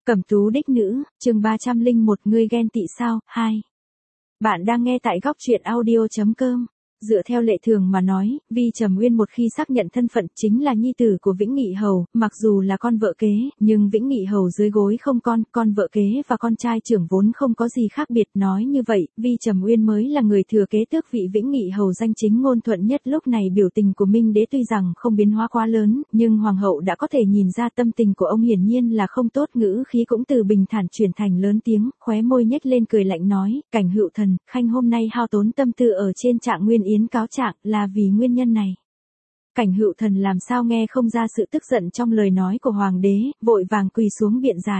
Cẩm tú đích nữ, chương 301 ngươi ghen tị sao, 2. Bạn đang nghe tại góc truyện audio.com. Dựa theo lệ thường mà nói, Vi Trầm Uyên một khi xác nhận thân phận chính là nhi tử của Vĩnh Nghị Hầu, mặc dù là con vợ kế, nhưng Vĩnh Nghị Hầu dưới gối không con vợ kế và con trai trưởng vốn không có gì khác biệt. Nói như vậy, Vi Trầm Uyên mới là người thừa kế tước vị Vĩnh Nghị Hầu danh chính ngôn thuận nhất. Lúc này biểu tình của Minh Đế tuy rằng không biến hóa quá lớn, nhưng Hoàng hậu đã có thể nhìn ra tâm tình của ông hiển nhiên là không tốt, ngữ khí cũng từ bình thản chuyển thành lớn tiếng, khóe môi nhếch lên cười lạnh nói, Cảnh Hựu Thần, Khanh hôm nay hao tốn tâm tư ở trên Trạng Nguyên Yến cáo trạng là vì nguyên nhân này. Cảnh Hựu Thần làm sao nghe không ra sự tức giận trong lời nói của hoàng đế, vội vàng quỳ xuống biện giải.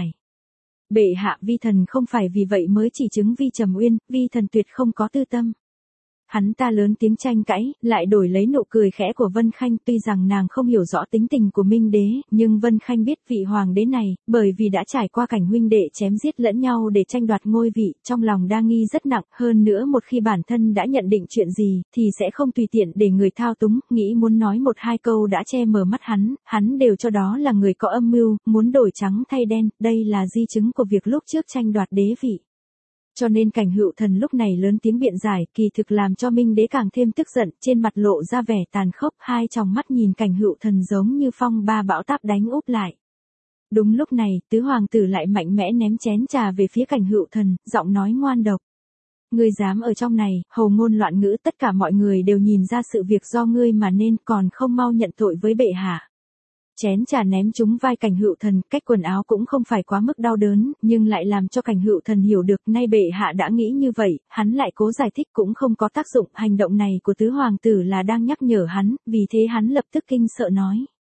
Bệ hạ, vi thần không phải vì vậy mới chỉ chứng Vi Trầm Uyên, vi thần tuyệt không có tư tâm. Hắn ta lớn tiếng tranh cãi, lại đổi lấy nụ cười khẽ của Vân Khanh. Tuy rằng nàng không hiểu rõ tính tình của Minh Đế, nhưng Vân Khanh biết vị hoàng đế này, bởi vì đã trải qua cảnh huynh đệ chém giết lẫn nhau để tranh đoạt ngôi vị, trong lòng đa nghi rất nặng. Hơn nữa một khi bản thân đã nhận định chuyện gì, thì sẽ không tùy tiện để người thao túng, nghĩ muốn nói một hai câu đã che mờ mắt hắn đều cho đó là người có âm mưu, muốn đổi trắng thay đen. Đây là di chứng của việc lúc trước tranh đoạt đế vị. Cho nên Cảnh Hựu Thần lúc này lớn tiếng biện giải, kỳ thực làm cho Minh Đế càng thêm tức giận, trên mặt lộ ra vẻ tàn khốc, hai tròng mắt nhìn Cảnh Hựu Thần giống như phong ba bão táp đánh úp lại. Đúng lúc này, tứ hoàng tử lại mạnh mẽ ném chén trà về phía Cảnh Hựu Thần, giọng nói ngoan độc. Ngươi dám ở trong này, hầu ngôn loạn ngữ, tất cả mọi người đều nhìn ra sự việc do ngươi mà nên, còn không mau nhận tội với bệ hạ. Chén trà ném trúng vai Cảnh Hựu Thần, cách quần áo cũng không phải quá mức đau đớn, nhưng lại làm cho Cảnh Hựu Thần hiểu được, nay bệ hạ đã nghĩ như vậy, hắn lại cố giải thích cũng không có tác dụng, hành động này của tứ hoàng tử là đang nhắc nhở hắn, vì thế hắn lập tức kinh sợ nói.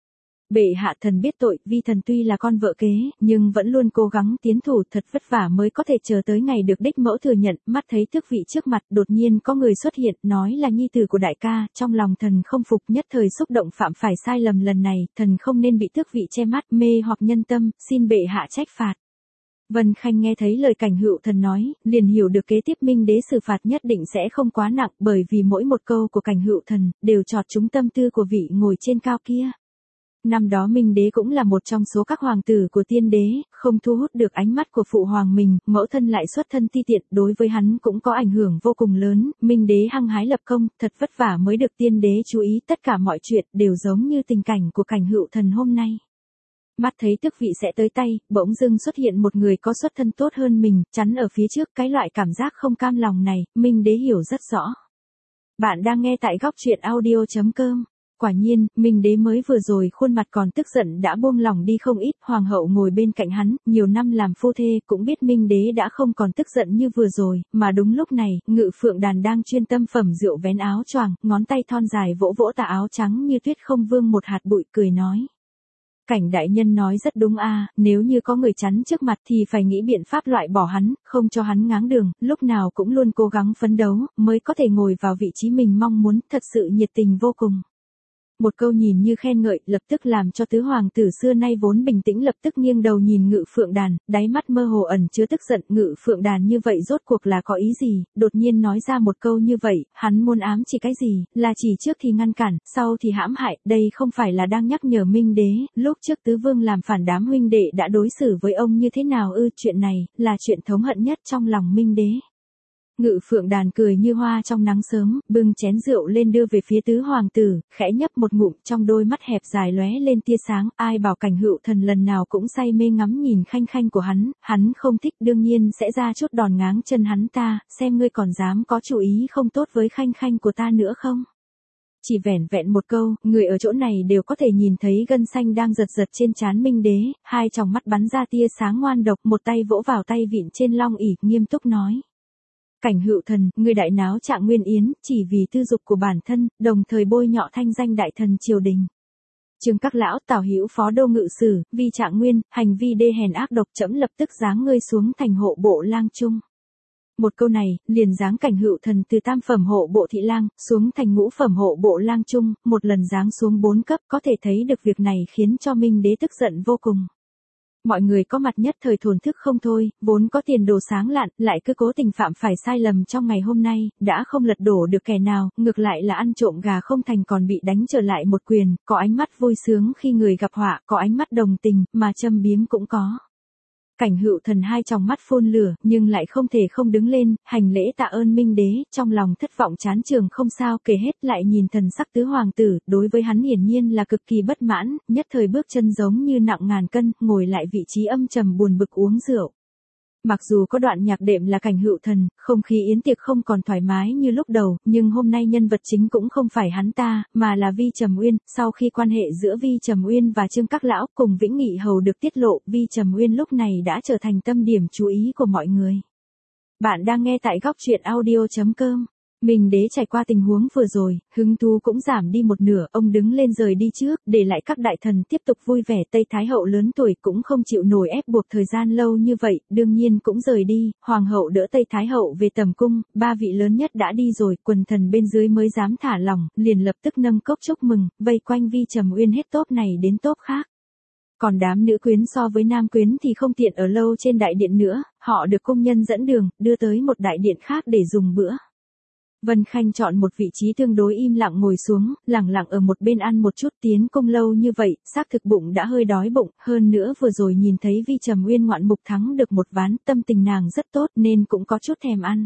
Bệ hạ, thần biết tội, vi thần tuy là con vợ kế, nhưng vẫn luôn cố gắng tiến thủ, thật vất vả mới có thể chờ tới ngày được đích mẫu thừa nhận. Mắt thấy tước vị trước mặt, đột nhiên có người xuất hiện, nói là nhi tử của đại ca, trong lòng thần không phục, nhất thời xúc động phạm phải sai lầm lần này, thần không nên bị tước vị che mắt, mê hoặc nhân tâm, xin bệ hạ trách phạt. Vân Khanh nghe thấy lời Cảnh Hựu Thần nói, liền hiểu được kế tiếp Minh Đế xử phạt nhất định sẽ không quá nặng, bởi vì mỗi một câu của Cảnh Hựu Thần đều chọt trúng tâm tư của vị ngồi trên cao kia. Năm đó Minh Đế cũng là một trong số các hoàng tử của tiên đế, không thu hút được ánh mắt của phụ hoàng mình, mẫu thân lại xuất thân ti tiện, đối với hắn cũng có ảnh hưởng vô cùng lớn. Minh Đế hăng hái lập công, thật vất vả mới được tiên đế chú ý, tất cả mọi chuyện đều giống như tình cảnh của Cảnh Hựu Thần hôm nay. Mắt thấy tước vị sẽ tới tay, bỗng dưng xuất hiện một người có xuất thân tốt hơn mình, chắn ở phía trước. Cái loại cảm giác không cam lòng này, Minh Đế hiểu rất rõ. Bạn đang nghe tại góc truyện audio.com. Quả nhiên, Minh Đế mới vừa rồi khuôn mặt còn tức giận đã buông lỏng đi không ít. Hoàng hậu ngồi bên cạnh hắn, nhiều năm làm phu thê, cũng biết Minh Đế đã không còn tức giận như vừa rồi, mà đúng lúc này, Ngự Phượng Đàn đang chuyên tâm phẩm rượu vén áo choàng, ngón tay thon dài vỗ vỗ tà áo trắng như tuyết không vương một hạt bụi, cười nói. Cảnh đại nhân nói rất đúng a, nếu như có người chắn trước mặt thì phải nghĩ biện pháp loại bỏ hắn, không cho hắn ngáng đường, lúc nào cũng luôn cố gắng phấn đấu, mới có thể ngồi vào vị trí mình mong muốn, thật sự nhiệt tình vô cùng. Một câu nhìn như khen ngợi, lập tức làm cho tứ hoàng tử xưa nay vốn bình tĩnh lập tức nghiêng đầu nhìn Ngự Phượng Đàn, đáy mắt mơ hồ ẩn chứa tức giận. Ngự Phượng Đàn như vậy rốt cuộc là có ý gì, đột nhiên nói ra một câu như vậy, hắn muốn ám chỉ cái gì, là chỉ trước thì ngăn cản, sau thì hãm hại, đây không phải là đang nhắc nhở Minh Đế, lúc trước tứ vương làm phản đám huynh đệ đã đối xử với ông như thế nào ư, chuyện này, là chuyện thống hận nhất trong lòng Minh Đế. Ngự Phượng Đàn cười như hoa trong nắng sớm, bưng chén rượu lên đưa về phía tứ hoàng tử, khẽ nhấp một ngụm, trong đôi mắt hẹp dài lóe lên tia sáng. Ai bảo Cảnh Hựu Thần lần nào cũng say mê ngắm nhìn khanh khanh của hắn không thích, đương nhiên sẽ ra chút đòn ngáng chân hắn ta, xem ngươi còn dám có chủ ý không tốt với khanh khanh của ta nữa không. Chỉ vẻn vẹn một câu, người ở chỗ này đều có thể nhìn thấy gân xanh đang giật giật trên trán Minh Đế, hai tròng mắt bắn ra tia sáng ngoan độc, một tay vỗ vào tay vịn trên long ỷ, nghiêm túc nói. Cảnh Hựu Thần, ngươi đại náo Trạng Nguyên Yến, chỉ vì tư dục của bản thân, đồng thời bôi nhọ thanh danh đại thần triều đình. Trương các lão, Tào Hữu phó đô ngự sử, vì Trạng Nguyên, hành vi đê hèn ác độc, trẫm lập tức giáng ngươi xuống thành hộ bộ lang trung. Một câu này, liền giáng Cảnh Hựu Thần từ tam phẩm hộ bộ thị lang, xuống thành ngũ phẩm hộ bộ lang trung, một lần giáng xuống 4 cấp, có thể thấy được việc này khiến cho Minh Đế tức giận vô cùng. Mọi người có mặt nhất thời thổn thức không thôi, vốn có tiền đồ sáng lạn, lại cứ cố tình phạm phải sai lầm trong ngày hôm nay, đã không lật đổ được kẻ nào, ngược lại là ăn trộm gà không thành còn bị đánh trở lại một quyền, có ánh mắt vui sướng khi người gặp họa, có ánh mắt đồng tình, mà châm biếm cũng có. Cảnh Hựu Thần hai tròng mắt phun lửa, nhưng lại không thể không đứng lên, hành lễ tạ ơn Minh Đế, trong lòng thất vọng chán trường không sao kể hết, lại nhìn thần sắc tứ hoàng tử, đối với hắn hiển nhiên là cực kỳ bất mãn, nhất thời bước chân giống như nặng ngàn cân, ngồi lại vị trí âm trầm buồn bực uống rượu. Mặc dù có đoạn nhạc đệm là Cảnh Hựu Thần, không khí yến tiệc không còn thoải mái như lúc đầu, nhưng hôm nay nhân vật chính cũng không phải hắn ta, mà là Vi Trầm Uyên. Sau khi quan hệ giữa Vi Trầm Uyên và Trương Các Lão cùng Vĩnh Nghị Hầu được tiết lộ, Vi Trầm Uyên lúc này đã trở thành tâm điểm chú ý của mọi người. Bạn đang nghe tại góc truyện audio.com. Minh Đế trải qua tình huống vừa rồi, hứng thú cũng giảm đi một nửa, ông đứng lên rời đi trước, để lại các đại thần tiếp tục vui vẻ. Tây Thái Hậu lớn tuổi cũng không chịu nổi ép buộc thời gian lâu như vậy, đương nhiên cũng rời đi, Hoàng hậu đỡ Tây Thái Hậu về tầm cung, ba vị lớn nhất đã đi rồi, quần thần bên dưới mới dám thả lỏng, liền lập tức nâng cốc chúc mừng, vây quanh Vi Trầm Uyên hết tốp này đến tốp khác. Còn đám nữ quyến so với nam quyến thì không tiện ở lâu trên đại điện nữa, họ được cung nhân dẫn đường, đưa tới một đại điện khác để dùng bữa. Vân Khanh chọn một vị trí tương đối im lặng ngồi xuống, lặng lặng ở một bên ăn một chút. Tiến cung lâu như vậy, xác thực bụng đã hơi đói bụng, hơn nữa vừa rồi nhìn thấy Vi Trầm Uyên ngoạn mục thắng được một ván, tâm tình nàng rất tốt nên cũng có chút thèm ăn.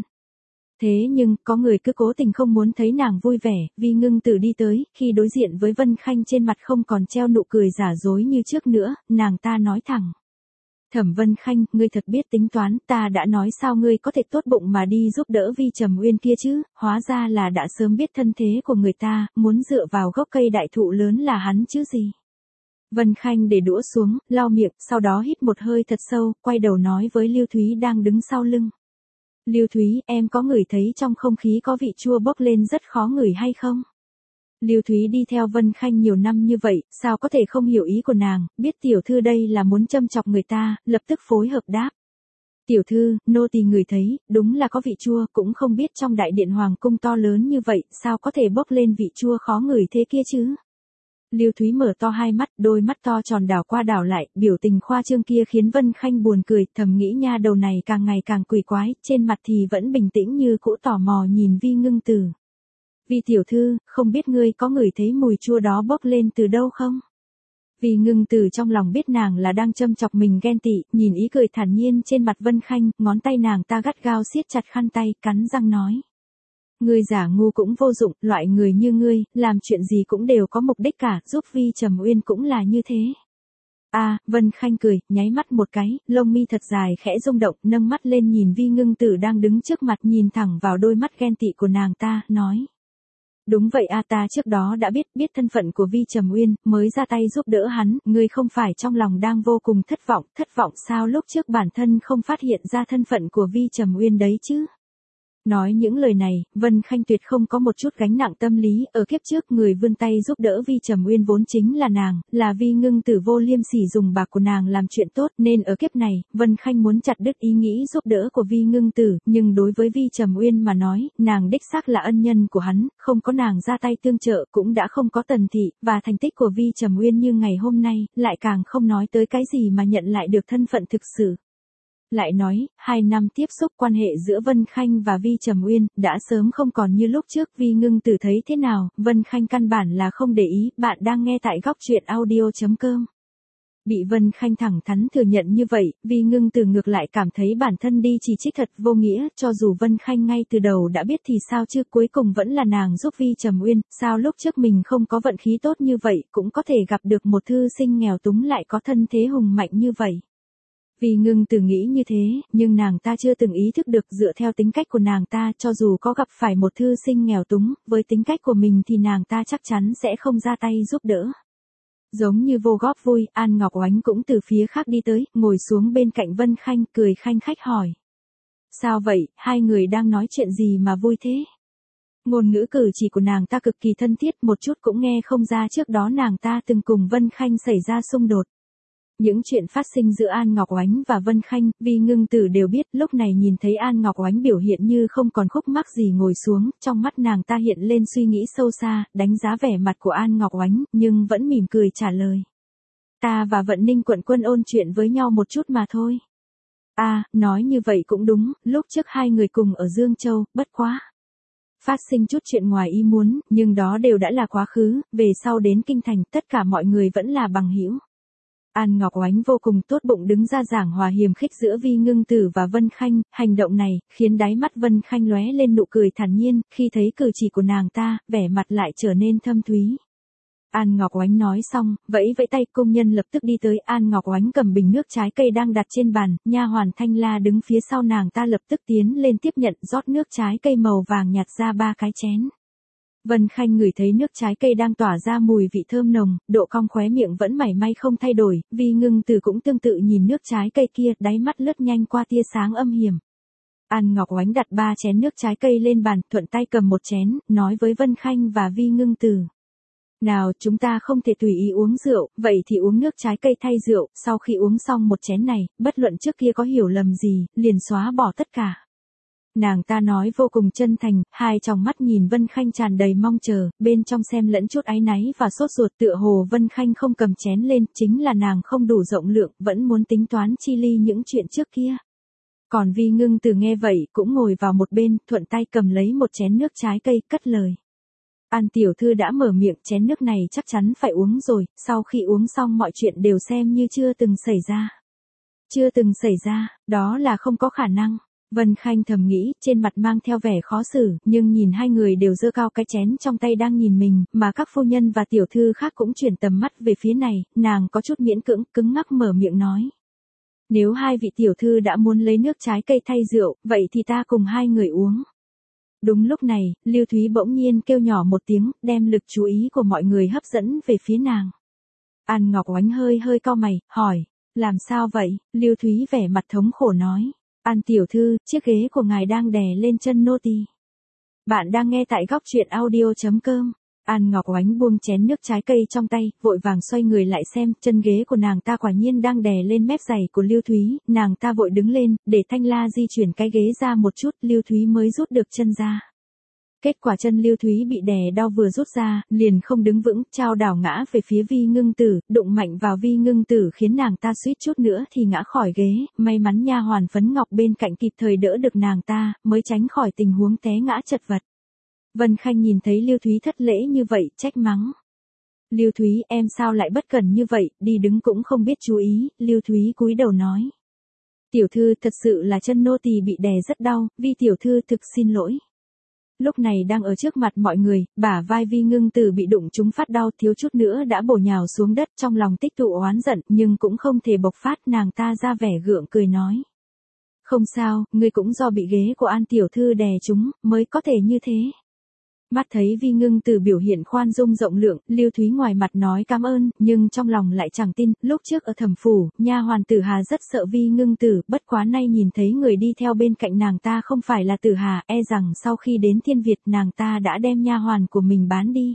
Thế nhưng, có người cứ cố tình không muốn thấy nàng vui vẻ, Vi Ngưng Tử đi tới, khi đối diện với Vân Khanh trên mặt không còn treo nụ cười giả dối như trước nữa, nàng ta nói thẳng. Thẩm Vân Khanh, ngươi thật biết tính toán, ta đã nói sao ngươi có thể tốt bụng mà đi giúp đỡ Vi Trầm Uyên kia chứ, hóa ra là đã sớm biết thân thế của người ta, muốn dựa vào gốc cây đại thụ lớn là hắn chứ gì. Vân Khanh để đũa xuống, lau miệng, sau đó hít một hơi thật sâu, quay đầu nói với Lưu Thúy đang đứng sau lưng. Lưu Thúy, em có ngửi thấy trong không khí có vị chua bốc lên rất khó ngửi hay không? Lưu Thúy đi theo Vân Khanh nhiều năm như vậy, sao có thể không hiểu ý của nàng, biết tiểu thư đây là muốn châm chọc người ta, lập tức phối hợp đáp. Tiểu thư, nô tỳ ngửi thấy, đúng là có vị chua, cũng không biết trong đại điện hoàng cung to lớn như vậy, sao có thể bốc lên vị chua khó ngửi thế kia chứ? Lưu Thúy mở to hai mắt, đôi mắt to tròn đảo qua đảo lại, biểu tình khoa trương kia khiến Vân Khanh buồn cười, thầm nghĩ nha đầu này càng ngày càng quỷ quái, trên mặt thì vẫn bình tĩnh như cũ, tò mò nhìn Vi Ngưng Tử. Vi tiểu thư, không biết ngươi có ngửi thấy mùi chua đó bốc lên từ đâu không? Vi Ngưng Tử trong lòng biết nàng là đang châm chọc mình ghen tị, nhìn ý cười thản nhiên trên mặt Vân Khanh, ngón tay nàng ta gắt gao siết chặt khăn tay, cắn răng nói. Ngươi giả ngu cũng vô dụng, loại người như ngươi, làm chuyện gì cũng đều có mục đích cả, giúp Vi Trầm Uyên cũng là như thế. Vân Khanh cười, nháy mắt một cái, lông mi thật dài khẽ rung động, nâng mắt lên nhìn Vi Ngưng Tử đang đứng trước mặt, nhìn thẳng vào đôi mắt ghen tị của nàng ta, nói. Đúng vậy ta trước đó đã biết thân phận của Vi Trầm Uyên, mới ra tay giúp đỡ hắn, ngươi không phải trong lòng đang vô cùng thất vọng sao lúc trước bản thân không phát hiện ra thân phận của Vi Trầm Uyên đấy chứ. Nói những lời này, Vân Khanh tuyệt không có một chút gánh nặng tâm lý, ở kiếp trước người vươn tay giúp đỡ Vi Trầm Uyên vốn chính là nàng, là Vi Ngưng Tử vô liêm sỉ dùng bạc của nàng làm chuyện tốt, nên ở kiếp này, Vân Khanh muốn chặt đứt ý nghĩ giúp đỡ của Vi Ngưng Tử, nhưng đối với Vi Trầm Uyên mà nói, nàng đích xác là ân nhân của hắn, không có nàng ra tay tương trợ cũng đã không có Tần thị, và thành tích của Vi Trầm Uyên như ngày hôm nay, lại càng không nói tới cái gì mà nhận lại được thân phận thực sự. Lại nói, 2 năm tiếp xúc quan hệ giữa Vân Khanh và Vi Trầm Uyên, đã sớm không còn như lúc trước. Vi Ngưng Tử thấy thế nào, Vân Khanh căn bản là không để ý. Bạn đang nghe tại góc truyện audio.com. Bị Vân Khanh thẳng thắn thừa nhận như vậy, Vi Ngưng Tử ngược lại cảm thấy bản thân đi chỉ trích thật vô nghĩa, cho dù Vân Khanh ngay từ đầu đã biết thì sao chứ, cuối cùng vẫn là nàng giúp Vi Trầm Uyên, sao lúc trước mình không có vận khí tốt như vậy, cũng có thể gặp được một thư sinh nghèo túng lại có thân thế hùng mạnh như vậy. Vi Ngưng Tử nghĩ như thế, nhưng nàng ta chưa từng ý thức được dựa theo tính cách của nàng ta, cho dù có gặp phải một thư sinh nghèo túng, với tính cách của mình thì nàng ta chắc chắn sẽ không ra tay giúp đỡ. Giống như vô góp vui, An Ngọc Oánh cũng từ phía khác đi tới, ngồi xuống bên cạnh Vân Khanh, cười khanh khách hỏi. Sao vậy, hai người đang nói chuyện gì mà vui thế? Ngôn ngữ cử chỉ của nàng ta cực kỳ thân thiết, một chút cũng nghe không ra trước đó nàng ta từng cùng Vân Khanh xảy ra xung đột. Những chuyện phát sinh giữa An Ngọc Oánh và Vân Khanh, Vi Ngưng Tử đều biết, lúc này nhìn thấy An Ngọc Oánh biểu hiện như không còn khúc mắc gì ngồi xuống, trong mắt nàng ta hiện lên suy nghĩ sâu xa, đánh giá vẻ mặt của An Ngọc Oánh, nhưng vẫn mỉm cười trả lời. Ta và Vận Ninh quận quân ôn chuyện với nhau một chút mà thôi. Nói như vậy cũng đúng, lúc trước hai người cùng ở Dương Châu, bất quá. Phát sinh chút chuyện ngoài ý muốn, nhưng đó đều đã là quá khứ, về sau đến Kinh Thành, tất cả mọi người vẫn là bằng hữu. An Ngọc Oánh vô cùng tốt bụng đứng ra giảng hòa hiềm khích giữa Vi Ngưng Tử và Vân Khanh, hành động này khiến đáy mắt Vân Khanh lóe lên nụ cười thản nhiên, khi thấy cử chỉ của nàng ta, vẻ mặt lại trở nên thâm thúy. An Ngọc Oánh nói xong, vẫy vẫy tay, công nhân lập tức đi tới. An Ngọc Oánh cầm bình nước trái cây đang đặt trên bàn, nha hoàn Thanh La đứng phía sau nàng ta lập tức tiến lên tiếp nhận, rót nước trái cây màu vàng nhạt ra 3 cái chén. Vân Khanh ngửi thấy nước trái cây đang tỏa ra mùi vị thơm nồng, độ cong khóe miệng vẫn mảy may không thay đổi, Vi Ngưng Tử cũng tương tự nhìn nước trái cây kia, đáy mắt lướt nhanh qua tia sáng âm hiểm. An Ngọc Oánh đặt 3 chén nước trái cây lên bàn, thuận tay cầm một chén, nói với Vân Khanh và Vi Ngưng Tử. Nào, chúng ta không thể tùy ý uống rượu, vậy thì uống nước trái cây thay rượu. Sau khi uống xong một chén này, bất luận trước kia có hiểu lầm gì, liền xóa bỏ tất cả. Nàng ta nói vô cùng chân thành, hai tròng mắt nhìn Vân Khanh tràn đầy mong chờ, bên trong xem lẫn chút áy náy và sốt ruột. Tựa hồ Vân Khanh không cầm chén lên, chính là nàng không đủ rộng lượng, vẫn muốn tính toán chi ly những chuyện trước kia. Còn Vi Ngưng Tử nghe vậy, cũng ngồi vào một bên, thuận tay cầm lấy một chén nước trái cây, cất lời. An tiểu thư đã mở miệng, chén nước này chắc chắn phải uống rồi, sau khi uống xong mọi chuyện đều xem như chưa từng xảy ra. Chưa từng xảy ra, đó là không có khả năng. Vân Khanh thầm nghĩ, trên mặt mang theo vẻ khó xử, nhưng nhìn hai người đều giơ cao cái chén trong tay đang nhìn mình, mà các phu nhân và tiểu thư khác cũng chuyển tầm mắt về phía này, nàng có chút miễn cưỡng, cứng ngắc mở miệng nói. Nếu hai vị tiểu thư đã muốn lấy nước trái cây thay rượu, vậy thì ta cùng hai người uống. Đúng lúc này, Lưu Thúy bỗng nhiên kêu nhỏ một tiếng, đem lực chú ý của mọi người hấp dẫn về phía nàng. An Ngọc Oánh hơi cau mày, hỏi, làm sao vậy? Lưu Thúy vẻ mặt thống khổ nói, An tiểu thư, chiếc ghế của ngài đang đè lên chân nô tỳ. Bạn đang nghe tại góc truyện audio.com. An Ngọc Oánh buông chén nước trái cây trong tay, vội vàng xoay người lại xem, chân ghế của nàng ta quả nhiên đang đè lên mép giày của Lưu Thúy, nàng ta vội đứng lên, để Thanh La di chuyển cái ghế ra một chút, Lưu Thúy mới rút được chân ra. Kết quả chân Lưu Thúy bị đè đau vừa rút ra, liền không đứng vững, chao đảo ngã về phía Vi Ngưng Tử, đụng mạnh vào Vi Ngưng Tử khiến nàng ta suýt chút nữa thì ngã khỏi ghế, may mắn nha hoàn Phấn Ngọc bên cạnh kịp thời đỡ được nàng ta, mới tránh khỏi tình huống té ngã chật vật. Vân Khanh nhìn thấy Lưu Thúy thất lễ như vậy, trách mắng. Lưu Thúy, em sao lại bất cẩn như vậy, đi đứng cũng không biết chú ý. Lưu Thúy cúi đầu nói. Tiểu thư, thật sự là chân nô tỳ bị đè rất đau, Vi tiểu thư thực xin lỗi. Lúc này đang ở trước mặt mọi người, bả vai Vi Ngưng Tử bị đụng trúng phát đau, thiếu chút nữa đã bổ nhào xuống đất, trong lòng tích tụ oán giận, nhưng cũng không thể bộc phát, nàng ta ra vẻ gượng cười nói. Không sao, ngươi cũng do bị ghế của An tiểu thư đè trúng, mới có thể như thế. Mắt thấy Vi Ngưng Tử biểu hiện khoan dung rộng lượng, Lưu Thúy ngoài mặt nói cảm ơn, nhưng trong lòng lại chẳng tin. Lúc trước ở Thẩm phủ, nha hoàn Tử Hà rất sợ Vi Ngưng Tử, bất quá nay nhìn thấy người đi theo bên cạnh nàng ta không phải là Tử Hà, e rằng sau khi đến Thiên Việt nàng ta đã đem nha hoàn của mình bán đi.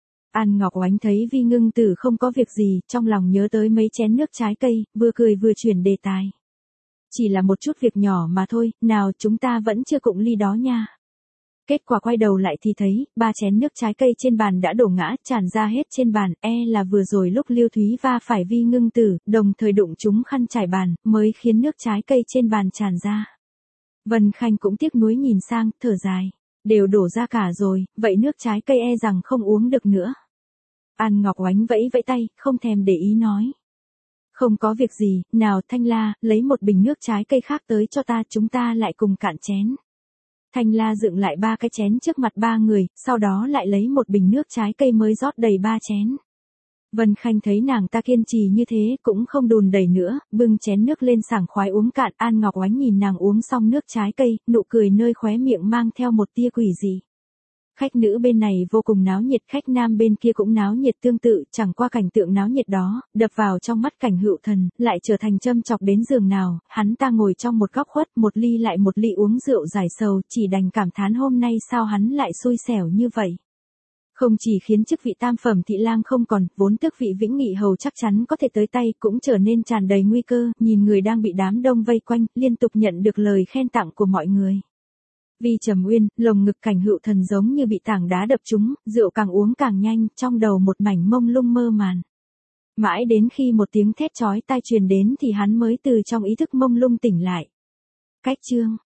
An Ngọc Oánh thấy Vi Ngưng Tử không có việc gì, trong lòng nhớ tới mấy chén nước trái cây, vừa cười vừa chuyển đề tài. Chỉ là một chút việc nhỏ mà thôi, nào chúng ta vẫn chưa cụng ly đó nha. Kết quả quay đầu lại thì thấy, 3 chén nước trái cây trên bàn đã đổ ngã, tràn ra hết trên bàn, là vừa rồi lúc Lưu Thúy va phải Vi Ngưng Tử, đồng thời đụng trúng khăn trải bàn, mới khiến nước trái cây trên bàn tràn ra. Vân Khanh cũng tiếc nuối nhìn sang, thở dài. Đều đổ ra cả rồi, vậy nước trái cây rằng không uống được nữa. An Ngọc Oánh vẫy vẫy tay, không thèm để ý nói. Không có việc gì, nào Thanh La, lấy một bình nước trái cây khác tới cho ta, chúng ta lại cùng cạn chén. Thanh La dựng lại 3 cái chén trước mặt 3 người, sau đó lại lấy một bình nước trái cây mới rót đầy 3 chén. Vân Khanh thấy nàng ta kiên trì như thế, cũng không đùn đẩy nữa, bưng chén nước lên sảng khoái uống cạn. An Ngọc Oánh nhìn nàng uống xong nước trái cây, nụ cười nơi khóe miệng mang theo một tia quỷ dị. Khách nữ bên này vô cùng náo nhiệt, khách nam bên kia cũng náo nhiệt tương tự, chẳng qua cảnh tượng náo nhiệt đó, đập vào trong mắt Cảnh Hựu Thần, lại trở thành châm chọc đến giường nào, hắn ta ngồi trong một góc khuất, một ly lại một ly uống rượu giải sầu, chỉ đành cảm thán hôm nay sao hắn lại xui xẻo như vậy. Không chỉ khiến chức vị tam phẩm thị lang không còn, vốn tước vị Vĩnh Nghị hầu chắc chắn có thể tới tay, cũng trở nên tràn đầy nguy cơ, nhìn người đang bị đám đông vây quanh, liên tục nhận được lời khen tặng của mọi người. Vi Trầm Uyên, lồng ngực Cảnh Hựu Thần giống như bị tảng đá đập trúng, rượu càng uống càng nhanh, trong đầu một mảnh mông lung mơ màn. Mãi đến khi một tiếng thét chói tai truyền đến thì hắn mới từ trong ý thức mông lung tỉnh lại. Cách chương